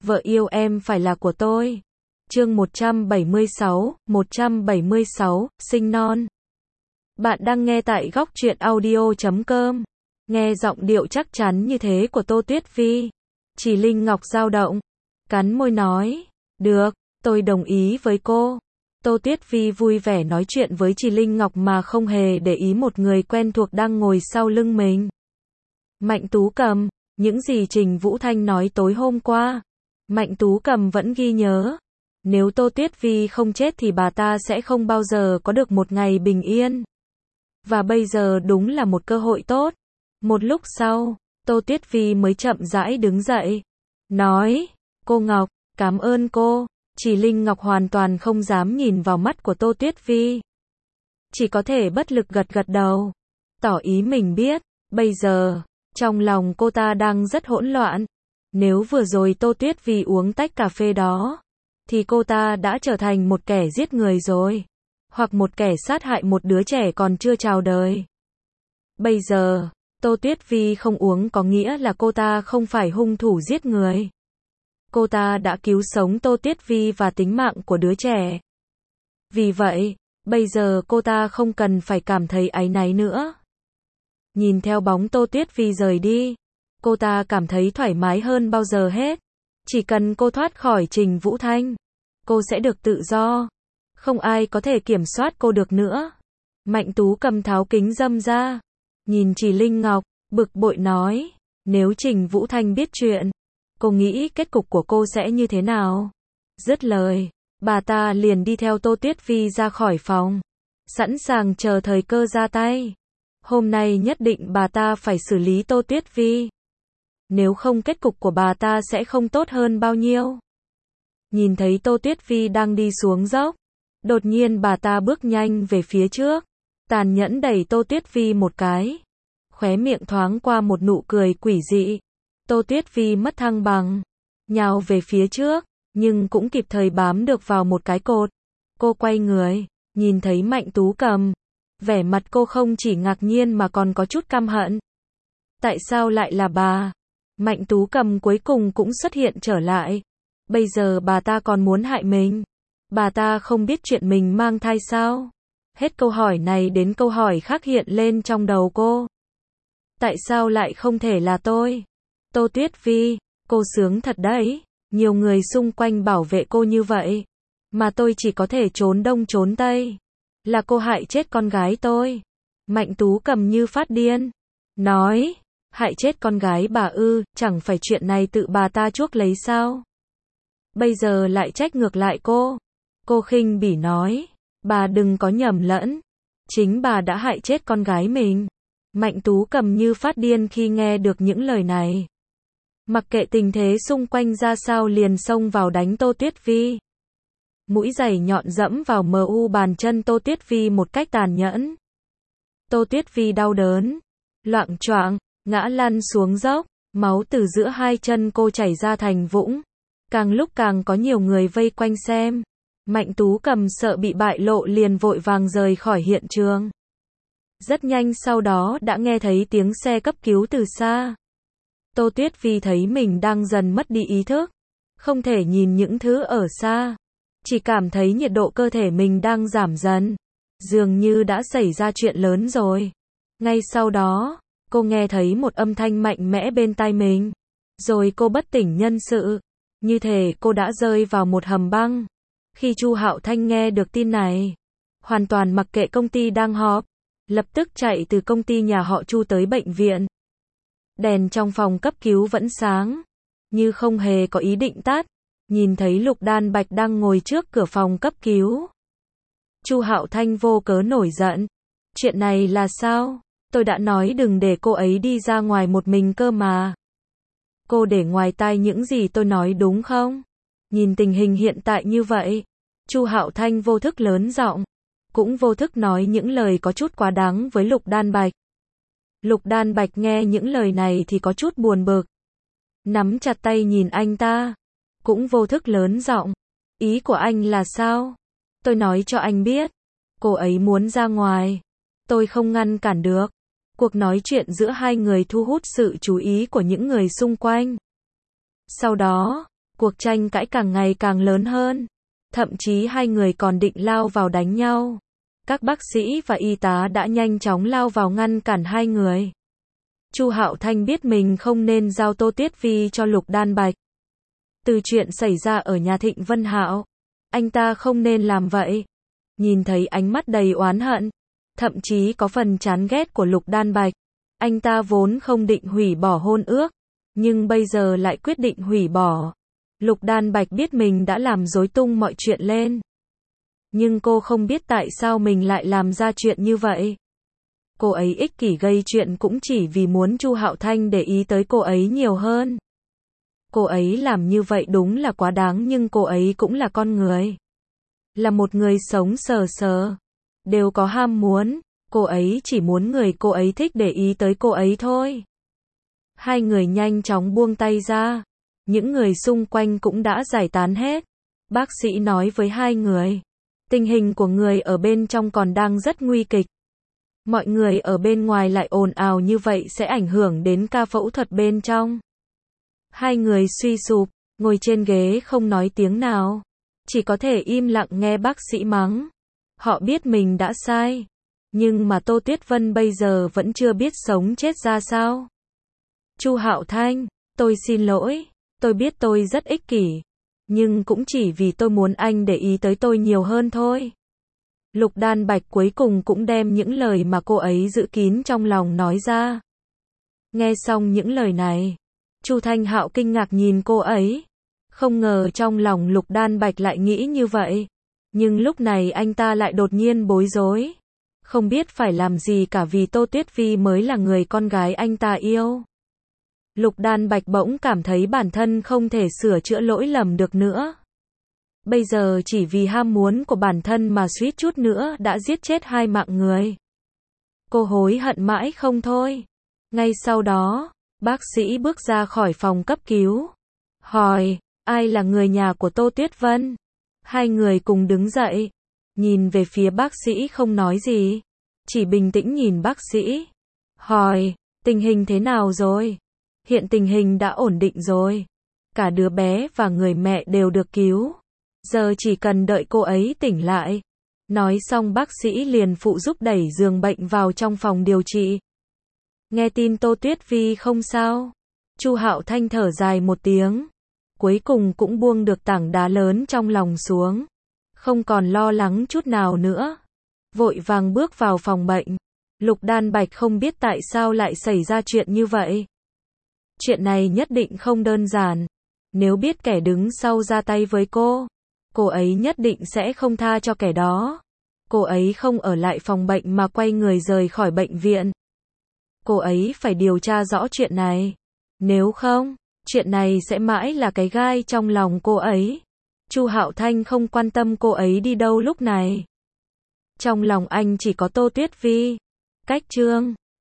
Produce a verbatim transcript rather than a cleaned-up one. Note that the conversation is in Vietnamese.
vợ yêu em phải là của tôi. Chương một trăm bảy mươi sáu, một trăm bảy mươi sáu, sinh non. Bạn đang nghe tại góc truyện audio chấm com. Nghe giọng điệu chắc chắn như thế của Tô Tuyết Vi, Chỉ Linh Ngọc dao động, cắn môi nói, được, tôi đồng ý với cô. Tô Tuyết Vi vui vẻ nói chuyện với Chỉ Linh Ngọc mà không hề để ý một người quen thuộc đang ngồi sau lưng mình. Mạnh Tú Cầm, những gì Trình Vũ Thanh nói tối hôm qua, Mạnh Tú Cầm vẫn ghi nhớ. Nếu Tô Tuyết Vi không chết thì bà ta sẽ không bao giờ có được một ngày bình yên. Và bây giờ đúng là một cơ hội tốt. Một lúc sau, Tô Tuyết Vi mới chậm rãi đứng dậy. Nói, cô Ngọc, cảm ơn cô. Chỉ Linh Ngọc hoàn toàn không dám nhìn vào mắt của Tô Tuyết Vi. Chỉ có thể bất lực gật gật đầu. Tỏ ý mình biết, bây giờ, trong lòng cô ta đang rất hỗn loạn. Nếu vừa rồi Tô Tuyết Vi uống tách cà phê đó, thì cô ta đã trở thành một kẻ giết người rồi. Hoặc một kẻ sát hại một đứa trẻ còn chưa chào đời. Bây giờ, Tô Tuyết Vi không uống có nghĩa là cô ta không phải hung thủ giết người. Cô ta đã cứu sống Tô Tuyết Vi và tính mạng của đứa trẻ. Vì vậy, bây giờ cô ta không cần phải cảm thấy áy náy nữa. Nhìn theo bóng Tô Tuyết Vi rời đi, cô ta cảm thấy thoải mái hơn bao giờ hết. Chỉ cần cô thoát khỏi Trình Vũ Thanh, cô sẽ được tự do. Không ai có thể kiểm soát cô được nữa. Mạnh Tú Cầm tháo kính râm ra, nhìn Chỉ Linh Ngọc, bực bội nói, nếu Trình Vũ Thanh biết chuyện, cô nghĩ kết cục của cô sẽ như thế nào? Dứt lời, bà ta liền đi theo Tô Tuyết Vi ra khỏi phòng, sẵn sàng chờ thời cơ ra tay. Hôm nay nhất định bà ta phải xử lý Tô Tuyết Vi. Nếu không kết cục của bà ta sẽ không tốt hơn bao nhiêu. Nhìn thấy Tô Tuyết Vi đang đi xuống dốc, đột nhiên bà ta bước nhanh về phía trước, tàn nhẫn đẩy Tô Tuyết Vi một cái. Khóe miệng thoáng qua một nụ cười quỷ dị. Tô Tuyết Vi mất thăng bằng, nhào về phía trước, nhưng cũng kịp thời bám được vào một cái cột. Cô quay người, nhìn thấy Mạnh Tú Cầm. Vẻ mặt cô không chỉ ngạc nhiên mà còn có chút căm hận. Tại sao lại là bà? Mạnh Tú Cầm cuối cùng cũng xuất hiện trở lại. Bây giờ bà ta còn muốn hại mình. Bà ta không biết chuyện mình mang thai sao? Hết câu hỏi này đến câu hỏi khác hiện lên trong đầu cô. Tại sao lại không thể là tôi? Tô Tuyết Vi, cô sướng thật đấy. Nhiều người xung quanh bảo vệ cô như vậy, mà tôi chỉ có thể trốn đông trốn tây. Là cô hại chết con gái tôi. Mạnh Tú Cầm như phát điên. Nói, hại chết con gái bà ư, chẳng phải chuyện này tự bà ta chuốc lấy sao? Bây giờ lại trách ngược lại cô. Cô khinh bỉ nói, bà đừng có nhầm lẫn. Chính bà đã hại chết con gái mình. Mạnh Tú Cầm như phát điên khi nghe được những lời này. Mặc kệ tình thế xung quanh ra sao liền xông vào đánh Tô Tuyết Vi. Mũi giày nhọn dẫm vào mờ u bàn chân Tô Tuyết Vi một cách tàn nhẫn. Tô Tuyết Vi đau đớn, loạng choạng, ngã lăn xuống dốc, máu từ giữa hai chân cô chảy ra thành vũng. Càng lúc càng có nhiều người vây quanh xem. Mạnh Tú Cầm sợ bị bại lộ liền vội vàng rời khỏi hiện trường. Rất nhanh sau đó đã nghe thấy tiếng xe cấp cứu từ xa. Tô Tuyết Vi thấy mình đang dần mất đi ý thức, không thể nhìn những thứ ở xa. Chỉ cảm thấy nhiệt độ cơ thể mình đang giảm dần. Dường như đã xảy ra chuyện lớn rồi. Ngay sau đó, cô nghe thấy một âm thanh mạnh mẽ bên tai mình. Rồi cô bất tỉnh nhân sự. Như thể cô đã rơi vào một hầm băng. Khi Chu Hạo Thanh nghe được tin này, hoàn toàn mặc kệ công ty đang họp, lập tức chạy từ công ty nhà họ Chu tới bệnh viện. Đèn trong phòng cấp cứu vẫn sáng, như không hề có ý định tắt. Nhìn thấy Lục Đan Bạch đang ngồi trước cửa phòng cấp cứu, Chu Hạo Thanh vô cớ nổi giận. Chuyện này là sao? Tôi đã nói đừng để cô ấy đi ra ngoài một mình cơ mà. Cô để ngoài tai những gì tôi nói đúng không? Nhìn tình hình hiện tại như vậy, Chu Hạo Thanh vô thức lớn giọng, cũng vô thức nói những lời có chút quá đáng với Lục Đan Bạch. Lục Đan Bạch nghe những lời này thì có chút buồn bực, nắm chặt tay nhìn anh ta, cũng vô thức lớn giọng, ý của anh là sao? Tôi nói cho anh biết, cô ấy muốn ra ngoài, tôi không ngăn cản được. Cuộc nói chuyện giữa hai người thu hút sự chú ý của những người xung quanh. Sau đó, Cuộc tranh cãi càng ngày càng lớn hơn. Thậm chí hai người còn định lao vào đánh nhau. Các bác sĩ và y tá đã nhanh chóng lao vào ngăn cản hai người. Chu Hạo Thanh biết mình không nên giao Tô Tuyết Vi cho Lục Đan Bạch. Từ chuyện xảy ra ở nhà Thịnh Vân Hạo, anh ta không nên làm vậy. Nhìn thấy ánh mắt đầy oán hận, thậm chí có phần chán ghét của Lục Đan Bạch, anh ta vốn không định hủy bỏ hôn ước, nhưng bây giờ lại quyết định hủy bỏ. Lục Đan Bạch biết mình đã làm rối tung mọi chuyện lên. Nhưng cô không biết tại sao mình lại làm ra chuyện như vậy. Cô ấy ích kỷ gây chuyện cũng chỉ vì muốn Chu Hạo Thanh để ý tới cô ấy nhiều hơn. Cô ấy làm như vậy đúng là quá đáng, nhưng cô ấy cũng là con người. Là một người sống sờ sờ. Đều có ham muốn. Cô ấy chỉ muốn người cô ấy thích để ý tới cô ấy thôi. Hai người nhanh chóng buông tay ra. Những người xung quanh cũng đã giải tán hết. Bác sĩ nói với hai người. Tình hình của người ở bên trong còn đang rất nguy kịch. Mọi người ở bên ngoài lại ồn ào như vậy sẽ ảnh hưởng đến ca phẫu thuật bên trong. Hai người suy sụp, ngồi trên ghế không nói tiếng nào. Chỉ có thể im lặng nghe bác sĩ mắng. Họ biết mình đã sai. Nhưng mà Tô Tuyết Vân bây giờ vẫn chưa biết sống chết ra sao. Chu Hạo Thanh, tôi xin lỗi. Tôi biết tôi rất ích kỷ. Nhưng cũng chỉ vì tôi muốn anh để ý tới tôi nhiều hơn thôi. Lục Đan Bạch cuối cùng cũng đem những lời mà cô ấy giữ kín trong lòng nói ra. Nghe xong những lời này, Chu Thanh Hạo kinh ngạc nhìn cô ấy. Không ngờ trong lòng Lục Đan Bạch lại nghĩ như vậy. Nhưng lúc này anh ta lại đột nhiên bối rối. Không biết phải làm gì cả vì Tô Tuyết Vi mới là người con gái anh ta yêu. Lục Đan Bạch bỗng cảm thấy bản thân không thể sửa chữa lỗi lầm được nữa. Bây giờ chỉ vì ham muốn của bản thân mà suýt chút nữa đã giết chết hai mạng người. Cô hối hận mãi không thôi. Ngay sau đó, bác sĩ bước ra khỏi phòng cấp cứu. Hỏi, ai là người nhà của Tô Tuyết Vân? Hai người cùng đứng dậy. Nhìn về phía bác sĩ không nói gì. Chỉ bình tĩnh nhìn bác sĩ. Hỏi, tình hình thế nào rồi? Hiện tình hình đã ổn định rồi. Cả đứa bé và người mẹ đều được cứu. Giờ chỉ cần đợi cô ấy tỉnh lại. Nói xong bác sĩ liền phụ giúp đẩy giường bệnh vào trong phòng điều trị. Nghe tin Tô Tuyết Vi không sao. Chu Hạo Thanh thở dài một tiếng. Cuối cùng cũng buông được tảng đá lớn trong lòng xuống. Không còn lo lắng chút nào nữa. Vội vàng bước vào phòng bệnh. Lục Đan Bạch không biết tại sao lại xảy ra chuyện như vậy. Chuyện này nhất định không đơn giản. Nếu biết kẻ đứng sau ra tay với cô, cô ấy nhất định sẽ không tha cho kẻ đó. Cô ấy không ở lại phòng bệnh mà quay người rời khỏi bệnh viện. Cô ấy phải điều tra rõ chuyện này. Nếu không, chuyện này sẽ mãi là cái gai trong lòng cô ấy. Chu Hạo Thanh không quan tâm cô ấy đi đâu lúc này. Trong lòng anh chỉ có Tô Tuyết Vi. Cách chương